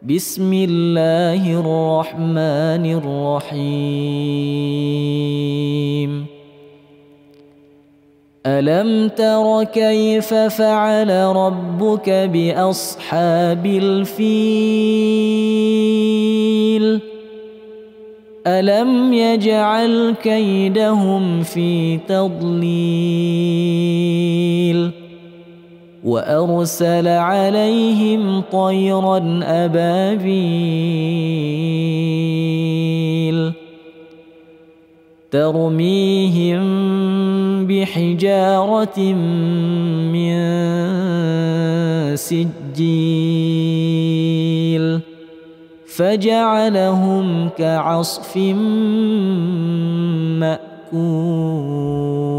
بسم الله الرحمن الرحيم ألم تر كيف فعل ربك بأصحاب الفيل ألم يجعل كيدهم في تضليل وأرسل عليهم طيرا أبابيل ترميهم بحجارة من سجيل فجعلهم كعصف مأكول.